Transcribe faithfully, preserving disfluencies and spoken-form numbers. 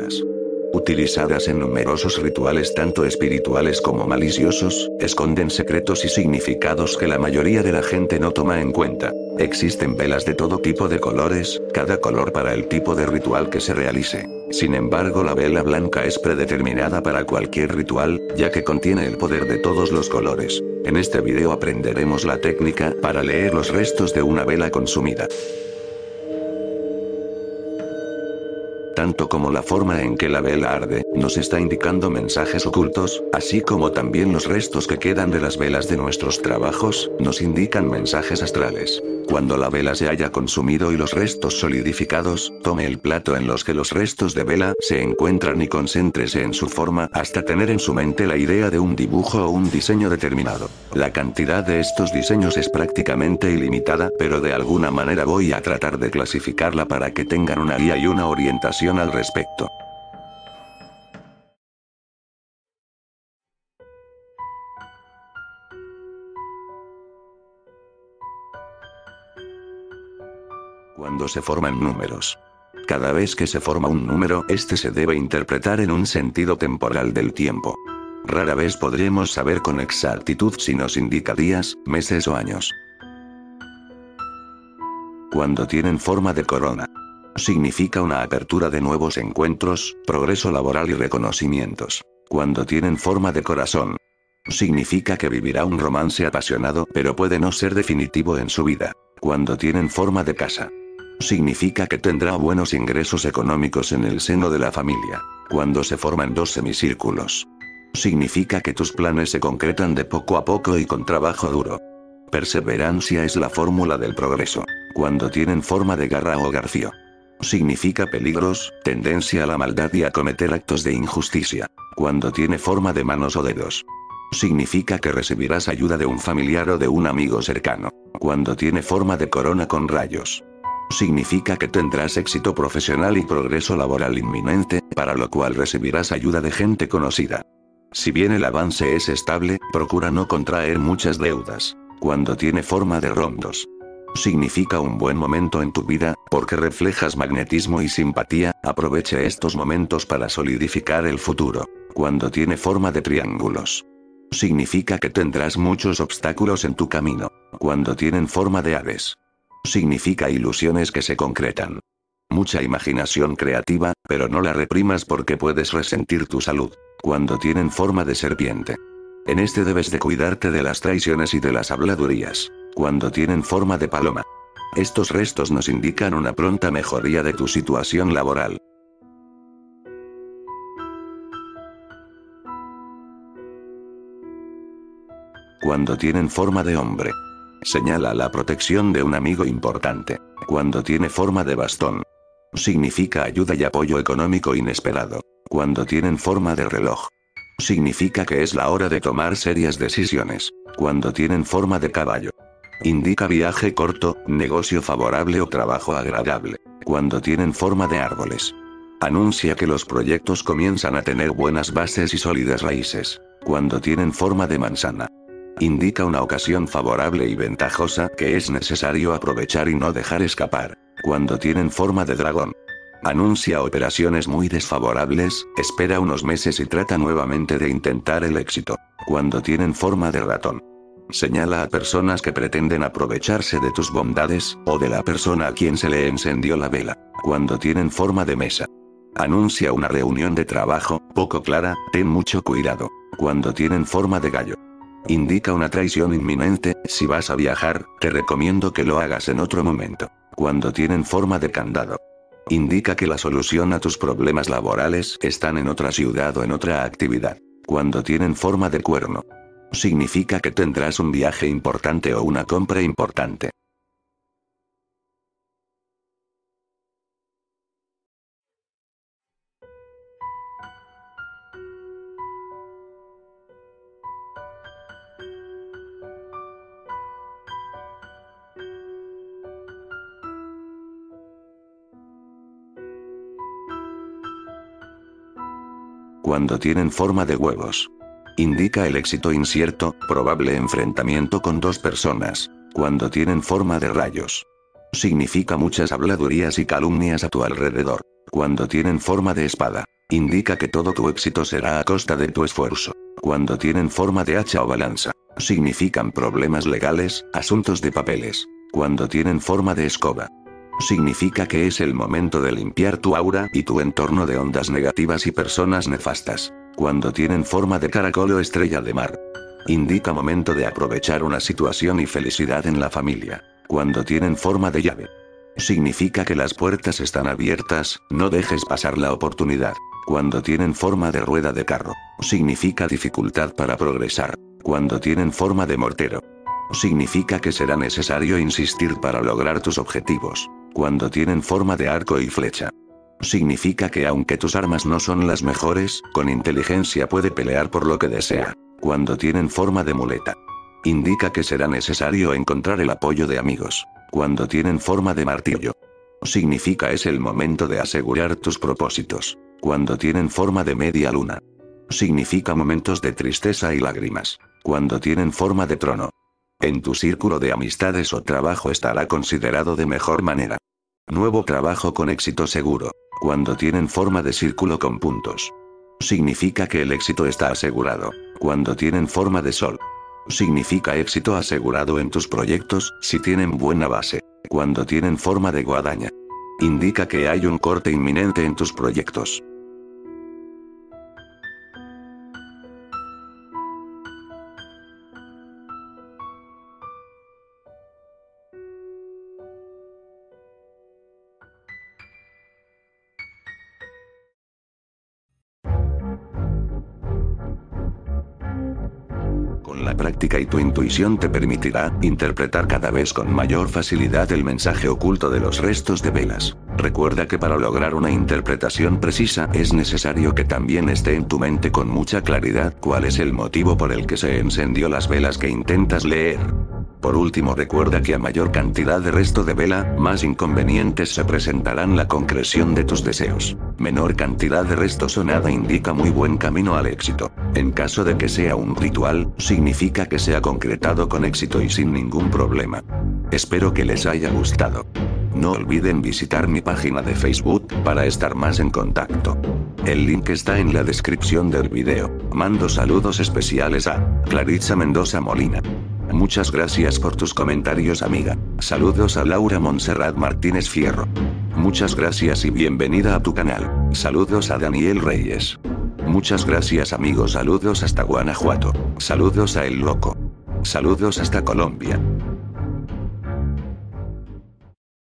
poderosas. Utilizadas en numerosos rituales tanto espirituales como maliciosos, esconden secretos y significados que la mayoría de la gente no toma en cuenta. Existen velas de todo tipo de colores, cada color para el tipo de ritual que se realice. Sin embargo, la vela blanca es predeterminada para cualquier ritual, ya que contiene el poder de todos los colores. En este video aprenderemos la técnica para leer los restos de una vela consumida. Tanto como la forma en que la vela arde, nos está indicando mensajes ocultos, así como también los restos que quedan de las velas de nuestros trabajos, nos indican mensajes astrales. Cuando la vela se haya consumido y los restos solidificados, tome el plato en los que los restos de vela se encuentran y concéntrese en su forma hasta tener en su mente la idea de un dibujo o un diseño determinado. La cantidad de estos diseños es prácticamente ilimitada, pero de alguna manera voy a tratar de clasificarla para que tengan una guía y una orientación al respecto. Cuando se forman números. Cada vez que se forma un número, este se debe interpretar en un sentido temporal del tiempo. Rara vez podremos saber con exactitud si nos indica días, meses o años. Cuando tienen forma de corona. Significa una apertura de nuevos encuentros, progreso laboral y reconocimientos. Cuando tienen forma de corazón. Significa que vivirá un romance apasionado, pero puede no ser definitivo en su vida. Cuando tienen forma de casa. Significa que tendrá buenos ingresos económicos en el seno de la familia. Cuando se forman dos semicírculos. Significa que tus planes se concretan de poco a poco y con trabajo duro. Perseverancia es la fórmula del progreso. Cuando tienen forma de garra o garfio. Significa peligros, tendencia a la maldad y a cometer actos de injusticia. Cuando tiene forma de manos o dedos. Significa que recibirás ayuda de un familiar o de un amigo cercano. Cuando tiene forma de corona con rayos. Significa que tendrás éxito profesional y progreso laboral inminente, para lo cual recibirás ayuda de gente conocida. Si bien el avance es estable, procura no contraer muchas deudas. Cuando tiene forma de rondos. Significa un buen momento en tu vida, porque reflejas magnetismo y simpatía, aproveche estos momentos para solidificar el futuro. Cuando tiene forma de triángulos. Significa que tendrás muchos obstáculos en tu camino. Cuando tienen forma de aves. Significa ilusiones que se concretan. Mucha imaginación creativa, pero no la reprimas porque puedes resentir tu salud. Cuando tienen forma de serpiente. En este debes de cuidarte de las traiciones y de las habladurías. Cuando tienen forma de paloma. Estos restos nos indican una pronta mejoría de tu situación laboral. Cuando tienen forma de hombre. Señala la protección de un amigo importante. Cuando tiene forma de bastón. Significa ayuda y apoyo económico inesperado. Cuando tienen forma de reloj. Significa que es la hora de tomar serias decisiones. Cuando tienen forma de caballo. Indica viaje corto, negocio favorable o trabajo agradable. Cuando tienen forma de árboles. Anuncia que los proyectos comienzan a tener buenas bases y sólidas raíces. Cuando tienen forma de manzana. Indica una ocasión favorable y ventajosa que es necesario aprovechar y no dejar escapar. Cuando tienen forma de dragón. Anuncia operaciones muy desfavorables, espera unos meses y trata nuevamente de intentar el éxito. Cuando tienen forma de ratón. Señala a personas que pretenden aprovecharse de tus bondades, o de la persona a quien se le encendió la vela. Cuando tienen forma de mesa. Anuncia una reunión de trabajo, poco clara, ten mucho cuidado. Cuando tienen forma de gallo. Indica una traición inminente, si vas a viajar, te recomiendo que lo hagas en otro momento. Cuando tienen forma de candado. Indica que la solución a tus problemas laborales están en otra ciudad o en otra actividad. Cuando tienen forma de cuerno. Significa que tendrás un viaje importante o una compra importante. Cuando tienen forma de huevos. Indica el éxito incierto, probable enfrentamiento con dos personas. Cuando tienen forma de rayos. Significa muchas habladurías y calumnias a tu alrededor. Cuando tienen forma de espada. Indica que todo tu éxito será a costa de tu esfuerzo. Cuando tienen forma de hacha o balanza, significan problemas legales, asuntos de papeles. Cuando tienen forma de escoba, significa que es el momento de limpiar tu aura y tu entorno de ondas negativas y personas nefastas. Cuando tienen forma de caracol o estrella de mar, indica momento de aprovechar una situación y felicidad en la familia. Cuando tienen forma de llave, significa que las puertas están abiertas, no dejes pasar la oportunidad. Cuando tienen forma de rueda de carro, significa dificultad para progresar. Cuando tienen forma de mortero, significa que será necesario insistir para lograr tus objetivos. Cuando tienen forma de arco y flecha, significa que aunque tus armas no son las mejores, con inteligencia puede pelear por lo que desea. Cuando tienen forma de muleta, indica que será necesario encontrar el apoyo de amigos. Cuando tienen forma de martillo, significa es el momento de asegurar tus propósitos. Cuando tienen forma de media luna, significa momentos de tristeza y lágrimas. Cuando tienen forma de trono, en tu círculo de amistades o trabajo estará considerado de mejor manera. Nuevo trabajo con éxito seguro. Cuando tienen forma de círculo con puntos, significa que el éxito está asegurado. Cuando tienen forma de sol, significa éxito asegurado en tus proyectos, si tienen buena base. Cuando tienen forma de guadaña, indica que hay un corte inminente en tus proyectos. Con la práctica y tu intuición te permitirá interpretar cada vez con mayor facilidad el mensaje oculto de los restos de velas. Recuerda que para lograr una interpretación precisa es necesario que también esté en tu mente con mucha claridad cuál es el motivo por el que se encendió las velas que intentas leer. Por último, recuerda que a mayor cantidad de resto de vela, más inconvenientes se presentarán la concreción de tus deseos. Menor cantidad de restos o nada indica muy buen camino al éxito. En caso de que sea un ritual, significa que se ha concretado con éxito y sin ningún problema. Espero que les haya gustado. No olviden visitar mi página de Facebook para estar más en contacto. El link está en la descripción del video. Mando saludos especiales a Claritza Mendoza Molina. Muchas gracias por tus comentarios, amiga. Saludos a Laura Montserrat Martínez Fierro. Muchas gracias y bienvenida a tu canal. Saludos a Daniel Reyes. Muchas gracias, amigos. Saludos hasta Guanajuato. Saludos a El Loco. Saludos hasta Colombia.